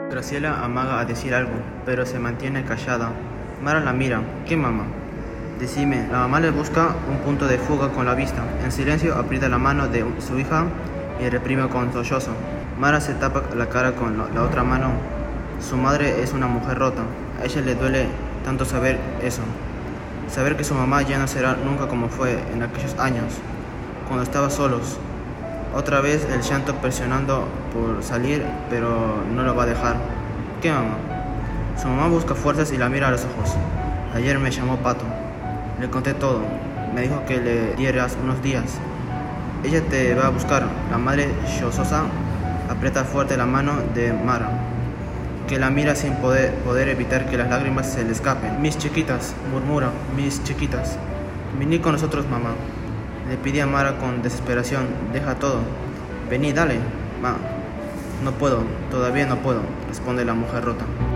Graciela amaga a decir algo, pero se mantiene callada. Mara la mira. ¿Qué, mamá? Decime. La mamá le busca un punto de fuga con la vista. En silencio aprieta la mano de su hija y reprime con sollozo. Mara se tapa la cara con la otra mano. Su madre es una mujer rota. A ella le duele tanto saber eso. Saber que su mamá ya no será nunca como fue en aquellos años, cuando estaban solos. Otra vez el llanto presionando por salir, pero no lo va a dejar. ¿Qué, mamá? Su mamá busca fuerzas y la mira a los ojos. Ayer me llamó Pato. Le conté todo. Me dijo que le dieras unos días. Ella te va a buscar. La madre solloza aprieta fuerte la mano de Mara, que la mira sin poder evitar que las lágrimas se le escapen. Mis chiquitas, murmura, mis chiquitas. Vení con nosotros, mamá. Le pide a Mara con desesperación. Deja todo. Vení, dale. Ma. No puedo, todavía no puedo, responde la mujer rota.